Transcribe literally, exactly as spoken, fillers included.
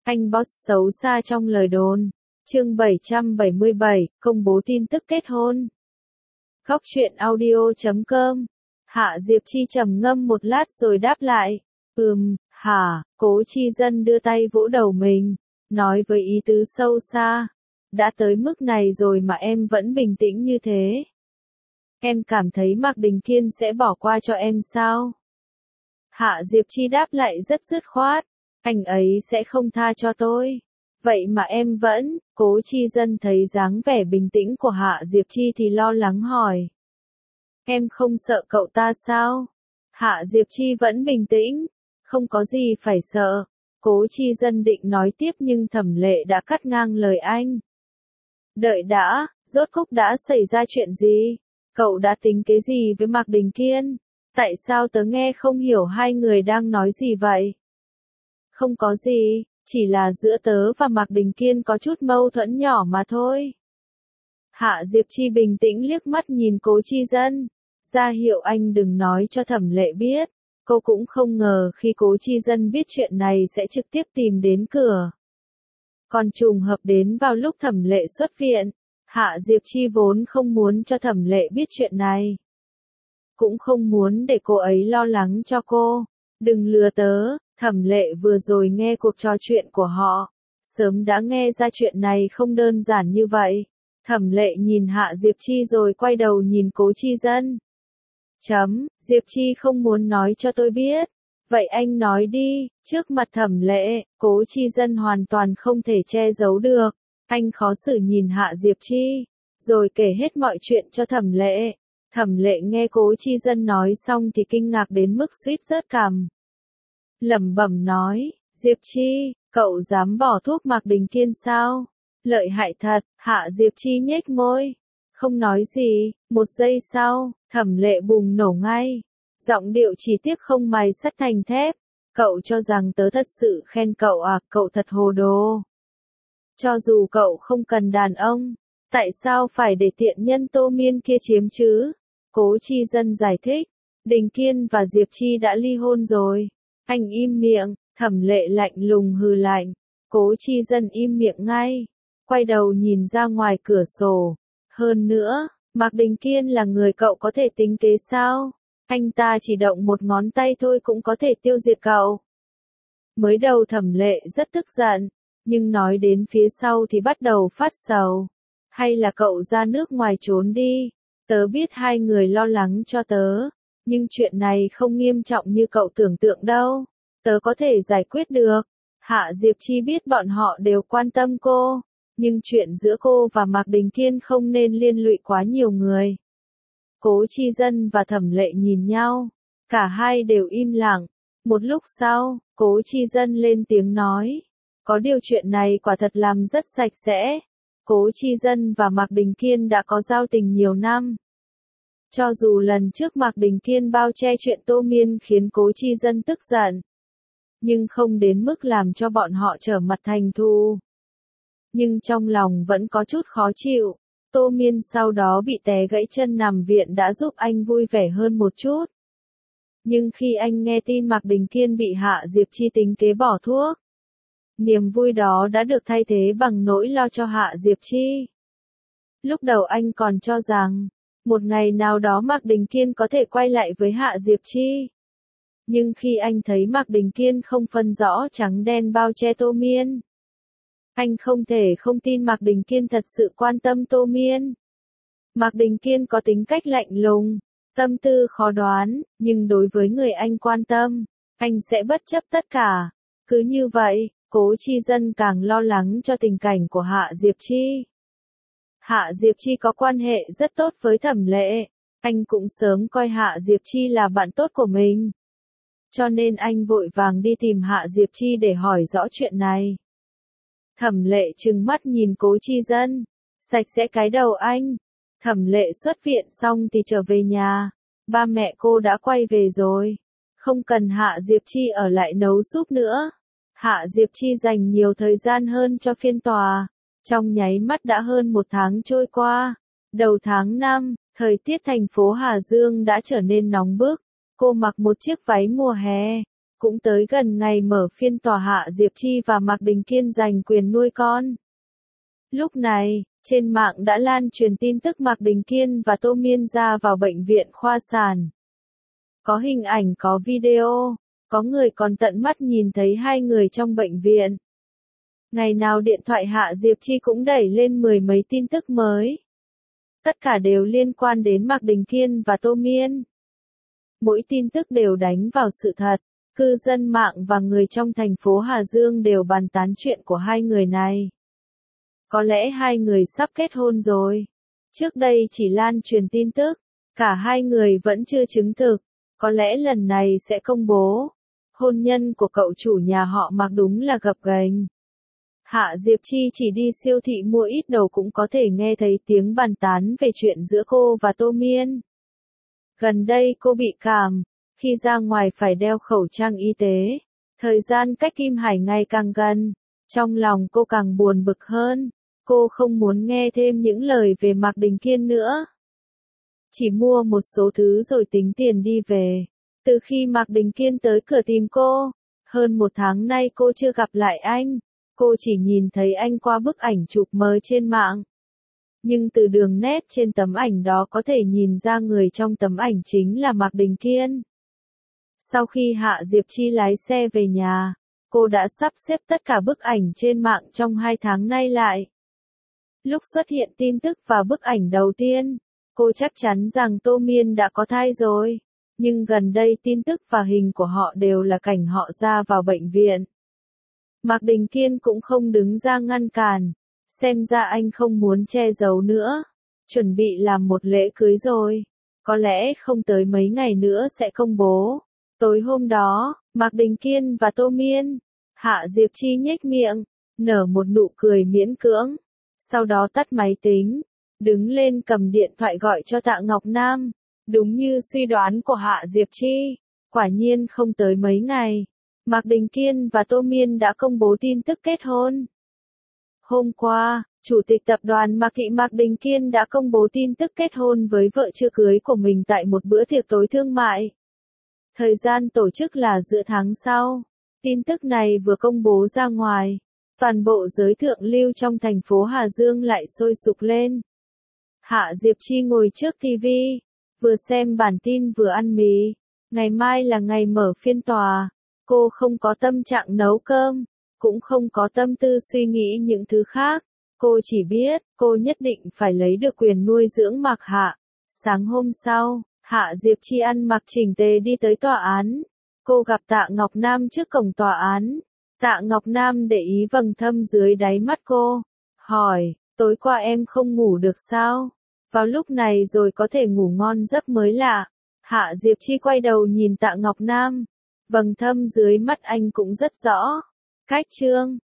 Anh boss xấu xa trong lời đồn. Chương bảy trăm bảy mươi bảy, công bố tin tức kết hôn. Góc truyện audio chấm com. Hạ Diệp Chi trầm ngâm một lát rồi đáp lại. Ừm, hả, Cố Chi Dân đưa tay vỗ đầu mình, nói với ý tứ sâu xa. Đã tới mức này rồi mà em vẫn bình tĩnh như thế. Em cảm thấy Mạc Đình Kiên sẽ bỏ qua cho em sao? Hạ Diệp Chi đáp lại rất dứt khoát. Anh ấy sẽ không tha cho tôi. Vậy mà em vẫn, Cố Chi Dân thấy dáng vẻ bình tĩnh của Hạ Diệp Chi thì lo lắng hỏi. Em không sợ cậu ta sao? Hạ Diệp Chi vẫn bình tĩnh. Không có gì phải sợ. Cố Chi Dân định nói tiếp nhưng Thẩm Lệ đã cắt ngang lời anh. Đợi đã, rốt cuộc đã xảy ra chuyện gì? Cậu đã tính cái gì với Mạc Đình Kiên? Tại sao tớ nghe không hiểu hai người đang nói gì vậy? Không có gì, chỉ là giữa tớ và Mạc Đình Kiên có chút mâu thuẫn nhỏ mà thôi. Hạ Diệp Chi bình tĩnh liếc mắt nhìn Cố Chi Dân, ra hiệu anh đừng nói cho Thẩm Lệ biết. Cô cũng không ngờ khi Cố Chi Dân biết chuyện này sẽ trực tiếp tìm đến cửa. Còn trùng hợp đến vào lúc Thẩm Lệ xuất viện, Hạ Diệp Chi vốn không muốn cho Thẩm Lệ biết chuyện này. Cũng không muốn để cô ấy lo lắng cho cô. Đừng lừa tớ, Thẩm Lệ vừa rồi nghe cuộc trò chuyện của họ. Sớm đã nghe ra chuyện này không đơn giản như vậy. Thẩm Lệ nhìn Hạ Diệp Chi rồi quay đầu nhìn Cố Chi Dân. Chấm, Diệp Chi không muốn nói cho tôi biết. Vậy anh nói đi, trước mặt Thẩm Lệ, Cố Chi Dân hoàn toàn không thể che giấu được. Anh khó xử nhìn Hạ Diệp Chi, rồi kể hết mọi chuyện cho Thẩm Lệ. Thẩm Lệ nghe Cố Chi Dân nói xong thì kinh ngạc đến mức suýt rớt cằm. Lẩm bẩm nói, Diệp Chi, cậu dám bỏ thuốc Mạc Đình Kiên sao? Lợi hại thật. Hạ Diệp Chi nhếch môi, không nói gì. Một giây sau, Thẩm Lệ bùng nổ ngay. Giọng điệu chỉ tiếc không mài sắt thành thép. Cậu cho rằng tớ thật sự khen cậu à? Cậu thật hồ đồ. Cho dù cậu không cần đàn ông, tại sao phải để tiện nhân Tô Miên kia chiếm chứ? Cố Chi Dân giải thích, Đình Kiên và Diệp Chi đã ly hôn rồi. Anh im miệng. Thẩm Lệ lạnh lùng hừ lạnh. Cố Chi Dân im miệng ngay, quay đầu nhìn ra ngoài cửa sổ. Hơn nữa, Mạc Đình Kiên là người cậu có thể tính kế sao? Anh ta chỉ động một ngón tay thôi cũng có thể tiêu diệt cậu. Mới đầu Thẩm Lệ rất tức giận, nhưng nói đến phía sau thì bắt đầu phát sầu. Hay là cậu ra nước ngoài trốn đi? Tớ biết hai người lo lắng cho tớ, nhưng chuyện này không nghiêm trọng như cậu tưởng tượng đâu. Tớ có thể giải quyết được. Hạ Diệp Chi biết bọn họ đều quan tâm cô, nhưng chuyện giữa cô và Mạc Đình Kiên không nên liên lụy quá nhiều người. Cố Chi Dân và Thẩm Lệ nhìn nhau, cả hai đều im lặng. Một lúc sau, Cố Chi Dân lên tiếng nói, có điều chuyện này quả thật làm rất sạch sẽ. Cố Chi Dân và Mạc Đình Kiên đã có giao tình nhiều năm. Cho dù lần trước Mạc Đình Kiên bao che chuyện Tô Miên khiến Cố Chi Dân tức giận, nhưng không đến mức làm cho bọn họ trở mặt thành thù. Nhưng trong lòng vẫn có chút khó chịu. Tô Miên sau đó bị té gãy chân nằm viện đã giúp anh vui vẻ hơn một chút. Nhưng khi anh nghe tin Mạc Đình Kiên bị Hạ Diệp Chi tính kế bỏ thuốc, niềm vui đó đã được thay thế bằng nỗi lo cho Hạ Diệp Chi. Lúc đầu anh còn cho rằng, một ngày nào đó Mạc Đình Kiên có thể quay lại với Hạ Diệp Chi. Nhưng khi anh thấy Mạc Đình Kiên không phân rõ trắng đen bao che Tô Miên, anh không thể không tin Mạc Đình Kiên thật sự quan tâm Tô Miên. Mạc Đình Kiên có tính cách lạnh lùng, tâm tư khó đoán, nhưng đối với người anh quan tâm, anh sẽ bất chấp tất cả. Cứ như vậy, Cố Chi Dân càng lo lắng cho tình cảnh của Hạ Diệp Chi. Hạ Diệp Chi có quan hệ rất tốt với Thẩm Lệ, anh cũng sớm coi Hạ Diệp Chi là bạn tốt của mình. Cho nên anh vội vàng đi tìm Hạ Diệp Chi để hỏi rõ chuyện này. Thẩm Lệ trừng mắt nhìn Cố Chi Dân, sạch sẽ cái đầu anh. Thẩm Lệ xuất viện xong thì trở về nhà, ba mẹ cô đã quay về rồi, không cần Hạ Diệp Chi ở lại nấu súp nữa. Hạ Diệp Chi dành nhiều thời gian hơn cho phiên tòa. Trong nháy mắt đã hơn một tháng trôi qua. Đầu tháng năm, thời tiết thành phố Hà Dương đã trở nên nóng bức. Cô mặc một chiếc váy mùa hè, Cũng tới gần ngày mở phiên tòa, Hạ Diệp Chi và Mạc Đình Kiên giành quyền nuôi con. Lúc này, trên mạng đã lan truyền tin tức Mạc Đình Kiên và Tô Miên ra vào bệnh viện khoa sản. Có hình ảnh, có video, có người còn tận mắt nhìn thấy hai người trong bệnh viện. Ngày nào điện thoại Hạ Diệp Chi cũng đẩy lên mười mấy tin tức mới. Tất cả đều liên quan đến Mạc Đình Kiên và Tô Miên. Mỗi tin tức đều đánh vào sự thật. Cư dân mạng và người trong thành phố Hà Dương đều bàn tán chuyện của hai người này. Có lẽ hai người sắp kết hôn rồi. Trước đây chỉ lan truyền tin tức, cả hai người vẫn chưa chứng thực. Có lẽ lần này sẽ công bố. Hôn nhân của cậu chủ nhà họ Mạc đúng là gập ghềnh. Hạ Diệp Chi chỉ đi siêu thị mua ít đồ cũng có thể nghe thấy tiếng bàn tán về chuyện giữa cô và Tô Miên. Gần đây cô bị cảm, khi ra ngoài phải đeo khẩu trang y tế. Thời gian cách Kim Hải ngày càng gần, trong lòng cô càng buồn bực hơn. Cô không muốn nghe thêm những lời về Mạc Đình Kiên nữa. Chỉ mua một số thứ rồi tính tiền đi về. Từ khi Mạc Đình Kiên tới cửa tìm cô, hơn một tháng nay cô chưa gặp lại anh. Cô chỉ nhìn thấy anh qua bức ảnh chụp mới trên mạng. Nhưng từ đường nét trên tấm ảnh đó có thể nhìn ra người trong tấm ảnh chính là Mạc Đình Kiên. Sau khi Hạ Diệp Chi lái xe về nhà, cô đã sắp xếp tất cả bức ảnh trên mạng trong hai tháng nay lại. Lúc xuất hiện tin tức và bức ảnh đầu tiên, cô chắc chắn rằng Tô Miên đã có thai rồi. Nhưng gần đây tin tức và hình của họ đều là cảnh họ ra vào bệnh viện. Mạc Đình Kiên cũng không đứng ra ngăn cản. Xem ra anh không muốn che giấu nữa. Chuẩn bị làm một lễ cưới rồi. Có lẽ không tới mấy ngày nữa sẽ công bố. Tối hôm đó, Mạc Đình Kiên và Tô Miên, Hạ Diệp Chi nhếch miệng, nở một nụ cười miễn cưỡng. Sau đó tắt máy tính, đứng lên cầm điện thoại gọi cho Tạ Ngọc Nam. Đúng như suy đoán của Hạ Diệp Chi, quả nhiên không tới mấy ngày, Mạc Đình Kiên và Tô Miên đã công bố tin tức kết hôn. Hôm qua, Chủ tịch tập đoàn Mạc Thị Mạc Đình Kiên đã công bố tin tức kết hôn với vợ chưa cưới của mình tại một bữa tiệc tối thương mại. Thời gian tổ chức là giữa tháng sau. Tin tức này vừa công bố ra ngoài, toàn bộ giới thượng lưu trong thành phố Hà Dương lại sôi sục lên. Hạ Diệp Chi ngồi trước ti vi, vừa xem bản tin vừa ăn mì. Ngày mai là ngày mở phiên tòa. Cô không có tâm trạng nấu cơm, cũng không có tâm tư suy nghĩ những thứ khác. Cô chỉ biết, cô nhất định phải lấy được quyền nuôi dưỡng Mạc Hạ. Sáng hôm sau, Hạ Diệp Chi ăn mặc chỉnh tề đi tới tòa án. Cô gặp Tạ Ngọc Nam trước cổng tòa án. Tạ Ngọc Nam để ý vầng thâm dưới đáy mắt cô. Hỏi, tối qua em không ngủ được sao? Vào lúc này rồi có thể ngủ ngon giấc mới lạ. Hạ Diệp Chi quay đầu nhìn Tạ Ngọc Nam. Vầng thâm dưới mắt anh cũng rất rõ. Cách trương,